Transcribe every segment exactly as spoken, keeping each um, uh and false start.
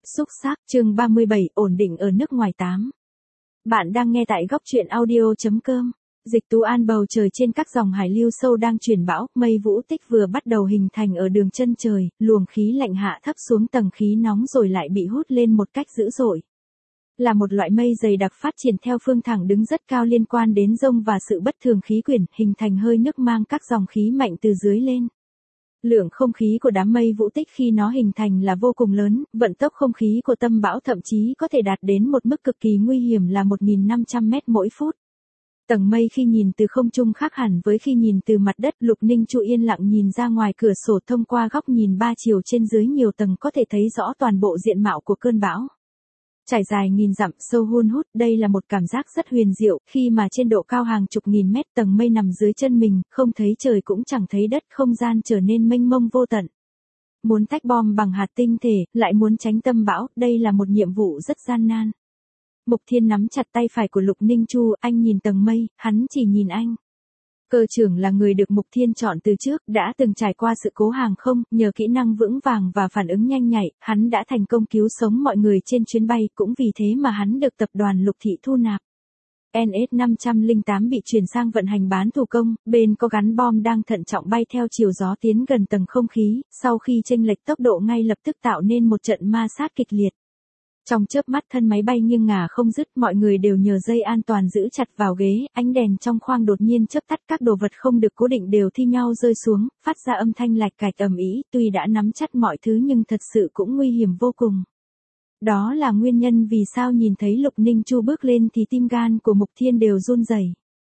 Xúc xác chương ba mươi bảy ổn định ở nước ngoài tám. Bạn đang nghe tại góc truyện audio.com. Dịch Tú An bầu trời trên các dòng hải lưu sâu đang truyền bão, mây vũ tích vừa bắt đầu hình thành ở đường chân trời, luồng khí lạnh hạ thấp xuống tầng khí nóng rồi lại bị hút lên một cách dữ dội. Là một loại mây dày đặc phát triển theo phương thẳng đứng rất cao liên quan đến dông và sự bất thường khí quyển, hình thành hơi nước mang các dòng khí mạnh từ dưới lên. Lượng không khí của đám mây vũ tích khi nó hình thành là vô cùng lớn, vận tốc không khí của tâm bão thậm chí có thể đạt đến một mức cực kỳ nguy hiểm là một nghìn năm trăm mét mỗi phút. Tầng mây khi nhìn từ không trung khác hẳn với khi nhìn từ mặt đất. Lục Ninh Chu yên lặng nhìn ra ngoài cửa sổ, thông qua góc nhìn ba chiều trên dưới nhiều tầng có thể thấy rõ toàn bộ diện mạo của cơn bão. Trải dài nghìn dặm sâu hun hút, đây là một cảm giác rất huyền diệu, khi mà trên độ cao hàng chục nghìn mét tầng mây nằm dưới chân mình, không thấy trời cũng chẳng thấy đất, không gian trở nên mênh mông vô tận. Muốn tách bom bằng hạt tinh thể, lại muốn tránh tâm bão, đây là một nhiệm vụ rất gian nan. Mục Thiên nắm chặt tay phải của Lục Ninh Chu, anh nhìn tầng mây, hắn chỉ nhìn anh. Cơ trưởng là người được Mục Thiên chọn từ trước, đã từng trải qua sự cố hàng không, nhờ kỹ năng vững vàng và phản ứng nhanh nhạy, hắn đã thành công cứu sống mọi người trên chuyến bay, cũng vì thế mà hắn được tập đoàn Lục Thị thu nạp. en ét năm không tám bị chuyển sang vận hành bán thủ công, bên có gắn bom đang thận trọng bay theo chiều gió tiến gần tầng không khí, sau khi chênh lệch tốc độ ngay lập tức tạo nên một trận ma sát kịch liệt. Trong chớp mắt thân máy bay nghiêng ngả không dứt, mọi người đều nhờ dây an toàn giữ chặt vào ghế, ánh đèn trong khoang đột nhiên chớp tắt, các đồ vật không được cố định đều thi nhau rơi xuống, phát ra âm thanh lạch cạch ầm ĩ, tuy đã nắm chắc mọi thứ nhưng thật sự cũng nguy hiểm vô cùng. Đó là nguyên nhân vì sao nhìn thấy Lục Ninh Chu bước lên thì tim gan của Mục Thiên đều run rẩy.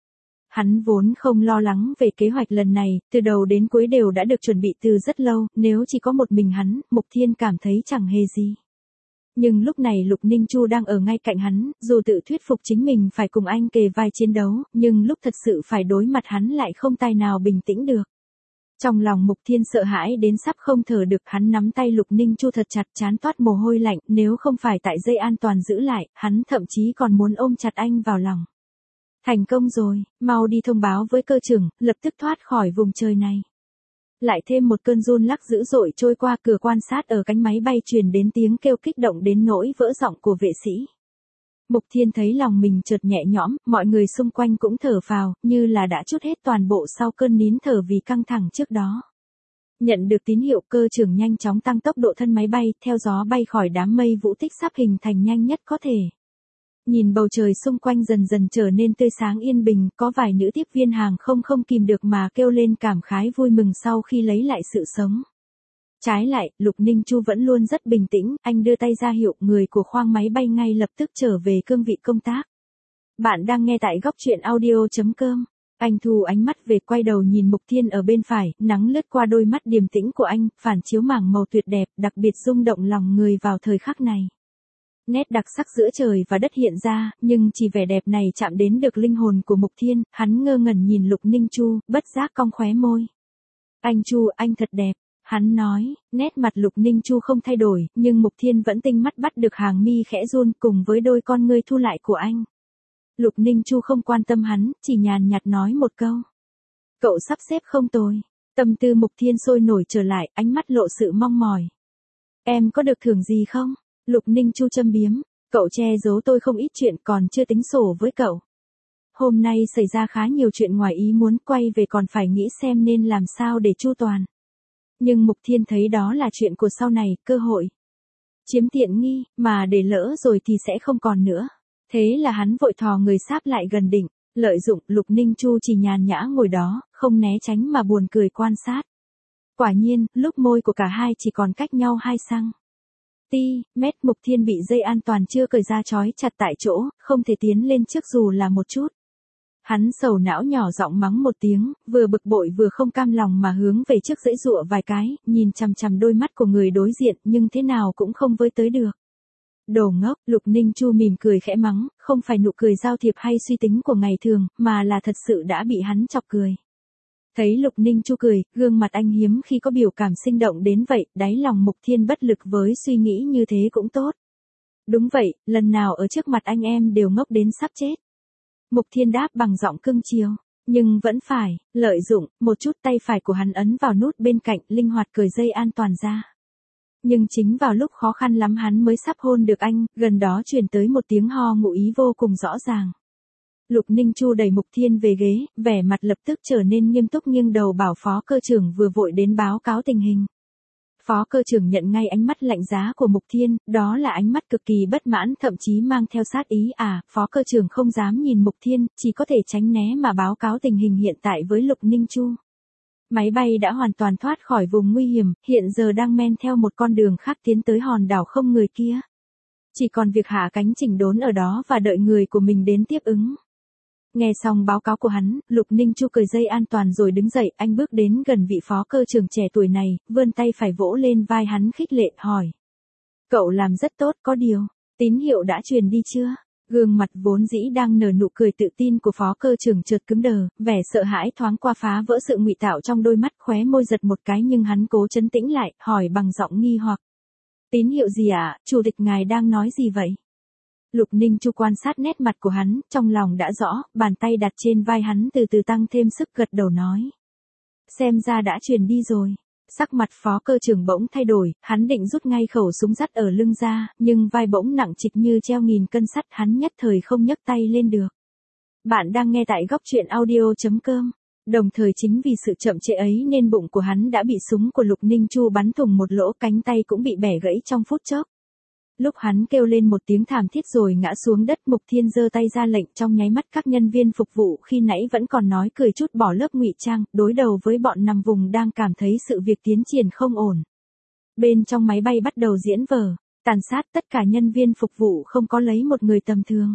Hắn vốn không lo lắng về kế hoạch lần này, từ đầu đến cuối đều đã được chuẩn bị từ rất lâu, nếu chỉ có một mình hắn, Mục Thiên cảm thấy chẳng hề gì. Nhưng lúc này Lục Ninh Chu đang ở ngay cạnh hắn, dù tự thuyết phục chính mình phải cùng anh kề vai chiến đấu, nhưng lúc thật sự phải đối mặt hắn lại không tài nào bình tĩnh được. Trong lòng Mục Thiên sợ hãi đến sắp không thở được, hắn nắm tay Lục Ninh Chu thật chặt, trán toát mồ hôi lạnh, nếu không phải tại dây an toàn giữ lại, hắn thậm chí còn muốn ôm chặt anh vào lòng. Thành công rồi, mau đi thông báo với cơ trưởng, lập tức thoát khỏi vùng trời này. Lại thêm một cơn run lắc dữ dội trôi qua, cửa quan sát ở cánh máy bay truyền đến tiếng kêu kích động đến nỗi vỡ giọng của vệ sĩ. Mục Thiên thấy lòng mình chợt nhẹ nhõm, mọi người xung quanh cũng thở phào, như là đã trút hết toàn bộ sau cơn nín thở vì căng thẳng trước đó. Nhận được tín hiệu, cơ trưởng nhanh chóng tăng tốc độ thân máy bay, theo gió bay khỏi đám mây vũ tích sắp hình thành nhanh nhất có thể. Nhìn bầu trời xung quanh dần dần trở nên tươi sáng yên bình, có vài nữ tiếp viên hàng không không kìm được mà kêu lên cảm khái vui mừng sau khi lấy lại sự sống. Trái lại, Lục Ninh Chu vẫn luôn rất bình tĩnh, anh đưa tay ra hiệu, người của khoang máy bay ngay lập tức trở về cương vị công tác. Bạn đang nghe tại góc truyện audio.com. Anh thu ánh mắt về, quay đầu nhìn Mục Thiên ở bên phải, nắng lướt qua đôi mắt điềm tĩnh của anh, phản chiếu mảng màu tuyệt đẹp, đặc biệt rung động lòng người vào thời khắc này. Nét đặc sắc giữa trời và đất hiện ra, nhưng chỉ vẻ đẹp này chạm đến được linh hồn của Mục Thiên, hắn ngơ ngẩn nhìn Lục Ninh Chu, bất giác cong khóe môi. Anh Chu, anh thật đẹp, hắn nói, nét mặt Lục Ninh Chu không thay đổi, nhưng Mục Thiên vẫn tinh mắt bắt được hàng mi khẽ run cùng với đôi con ngươi thu lại của anh. Lục Ninh Chu không quan tâm hắn, chỉ nhàn nhạt nói một câu. Cậu sắp xếp không tồi. Tâm tư Mục Thiên sôi nổi trở lại, ánh mắt lộ sự mong mỏi. Em có được thưởng gì không? Lục Ninh Chu châm biếm, cậu che giấu tôi không ít chuyện, còn chưa tính sổ với cậu. Hôm nay xảy ra khá nhiều chuyện ngoài ý muốn, quay về còn phải nghĩ xem nên làm sao để chu toàn. Nhưng Mục Thiên thấy đó là chuyện của sau này, cơ hội. Chiếm tiện nghi, mà để lỡ rồi thì sẽ không còn nữa. Thế là hắn vội thò người sáp lại gần đỉnh, lợi dụng. Lục Ninh Chu chỉ nhàn nhã ngồi đó, không né tránh mà buồn cười quan sát. Quả nhiên, lúc môi của cả hai chỉ còn cách nhau hai xăng ti mét, Mục Thiên bị dây an toàn chưa cởi ra trói chặt tại chỗ, không thể tiến lên trước dù là một chút. Hắn sầu não nhỏ giọng mắng một tiếng, vừa bực bội vừa không cam lòng mà hướng về trước giãy giụa vài cái, nhìn chằm chằm đôi mắt của người đối diện nhưng thế nào cũng không với tới được. Đồ ngốc, Lục Ninh Chu mỉm cười khẽ mắng, không phải nụ cười giao thiệp hay suy tính của ngày thường, mà là thật sự đã bị hắn chọc cười. Thấy Lục Ninh Chu cười, gương mặt anh hiếm khi có biểu cảm sinh động đến vậy, đáy lòng Mục Thiên bất lực với suy nghĩ như thế cũng tốt. Đúng vậy, lần nào ở trước mặt anh em đều ngốc đến sắp chết. Mục Thiên đáp bằng giọng cưng chiều, nhưng vẫn phải, lợi dụng, một chút tay phải của hắn ấn vào nút bên cạnh, linh hoạt cởi dây an toàn ra. Nhưng chính vào lúc khó khăn lắm hắn mới sắp hôn được anh, gần đó truyền tới một tiếng ho ngụ ý vô cùng rõ ràng. Lục Ninh Chu đẩy Mục Thiên về ghế, vẻ mặt lập tức trở nên nghiêm túc nghiêng đầu bảo phó cơ trưởng vừa vội đến báo cáo tình hình. Phó cơ trưởng nhận ngay ánh mắt lạnh giá của Mục Thiên, đó là ánh mắt cực kỳ bất mãn thậm chí mang theo sát ý à, phó cơ trưởng không dám nhìn Mục Thiên, chỉ có thể tránh né mà báo cáo tình hình hiện tại với Lục Ninh Chu. Máy bay đã hoàn toàn thoát khỏi vùng nguy hiểm, hiện giờ đang men theo một con đường khác tiến tới hòn đảo không người kia. Chỉ còn việc hạ cánh chỉnh đốn ở đó và đợi người của mình đến tiếp ứng. Nghe xong báo cáo của hắn, Lục Ninh Chu cởi dây an toàn rồi đứng dậy, anh bước đến gần vị phó cơ trưởng trẻ tuổi này, vươn tay phải vỗ lên vai hắn khích lệ, hỏi. Cậu làm rất tốt, có điều, tín hiệu đã truyền đi chưa? Gương mặt vốn dĩ đang nở nụ cười tự tin của phó cơ trưởng chợt cứng đờ, vẻ sợ hãi thoáng qua phá vỡ sự ngụy tạo trong đôi mắt, khóe môi giật một cái nhưng hắn cố trấn tĩnh lại, hỏi bằng giọng nghi hoặc. Tín hiệu gì ạ, à? Chủ tịch ngài đang nói gì vậy? Lục Ninh Chu quan sát nét mặt của hắn, trong lòng đã rõ, bàn tay đặt trên vai hắn từ từ tăng thêm sức gật đầu nói. Xem ra đã truyền đi rồi. Sắc mặt phó cơ trưởng bỗng thay đổi, hắn định rút ngay khẩu súng dắt ở lưng ra, nhưng vai bỗng nặng trịch như treo nghìn cân sắt, hắn nhất thời không nhấc tay lên được. Bạn đang nghe tại góc truyện audio chấm com. Đồng thời chính vì sự chậm trễ ấy nên bụng của hắn đã bị súng của Lục Ninh Chu bắn thủng một lỗ, cánh tay cũng bị bẻ gãy trong phút chốc. Lúc hắn kêu lên một tiếng thảm thiết rồi ngã xuống đất, Mục Thiên giơ tay ra lệnh, trong nháy mắt các nhân viên phục vụ khi nãy vẫn còn nói cười chút bỏ lớp ngụy trang, đối đầu với bọn nằm vùng đang cảm thấy sự việc tiến triển không ổn. Bên trong máy bay bắt đầu diễn vở, tàn sát tất cả nhân viên phục vụ không có lấy một người tầm thường.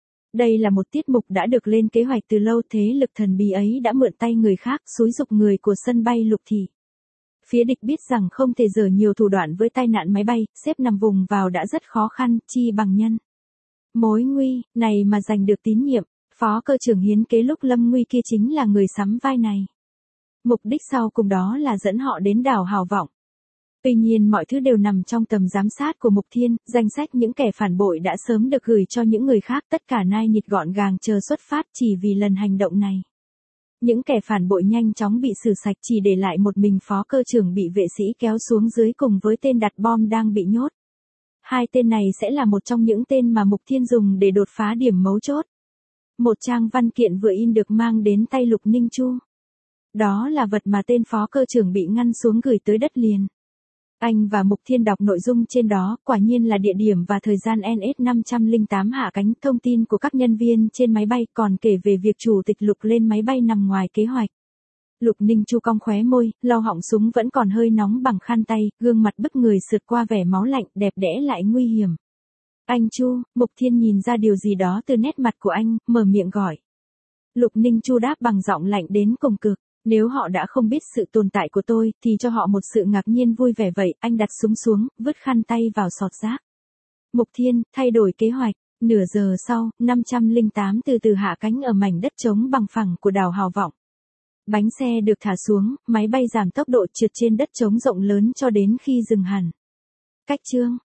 Đây là một tiết mục đã được lên kế hoạch từ lâu, thế lực thần bí ấy đã mượn tay người khác xúi giục người của sân bay Lục Thị. Phía địch biết rằng không thể dở nhiều thủ đoạn với tai nạn máy bay, xếp nằm vùng vào đã rất khó khăn, chi bằng nhân. Mối nguy, này mà giành được tín nhiệm, phó cơ trưởng hiến kế lúc lâm nguy kia chính là người sắm vai này. Mục đích sau cùng đó là dẫn họ đến đảo Hào Vọng. Tuy nhiên mọi thứ đều nằm trong tầm giám sát của Mục Thiên, danh sách những kẻ phản bội đã sớm được gửi cho những người khác, tất cả nai nhịt gọn gàng chờ xuất phát chỉ vì lần hành động này. Những kẻ phản bội nhanh chóng bị xử sạch, chỉ để lại một mình phó cơ trưởng bị vệ sĩ kéo xuống dưới cùng với tên đặt bom đang bị nhốt. Hai tên này sẽ là một trong những tên mà Mục Thiên dùng để đột phá điểm mấu chốt. Một trang văn kiện vừa in được mang đến tay Lục Ninh Chu. Đó là vật mà tên phó cơ trưởng bị ngăn xuống gửi tới đất liền. Anh và Mục Thiên đọc nội dung trên đó, quả nhiên là địa điểm và thời gian en ét năm không tám hạ cánh, thông tin của các nhân viên trên máy bay, còn kể về việc chủ tịch Lục lên máy bay nằm ngoài kế hoạch. Lục Ninh Chu cong khóe môi, lau họng súng vẫn còn hơi nóng bằng khăn tay, gương mặt bức người sượt qua vẻ máu lạnh, đẹp đẽ lại nguy hiểm. Anh Chu, Mục Thiên nhìn ra điều gì đó từ nét mặt của anh, mở miệng gọi. Lục Ninh Chu đáp bằng giọng lạnh đến cùng cực. Nếu họ đã không biết sự tồn tại của tôi, thì cho họ một sự ngạc nhiên vui vẻ vậy. Anh đặt súng xuống, vứt khăn tay vào sọt rác. Mục Thiên, thay đổi kế hoạch. Nửa giờ sau, năm không tám từ từ hạ cánh ở mảnh đất trống bằng phẳng của đảo Hào Vọng. Bánh xe được thả xuống, máy bay giảm tốc độ trượt trên đất trống rộng lớn cho đến khi dừng hẳn. Cách chương,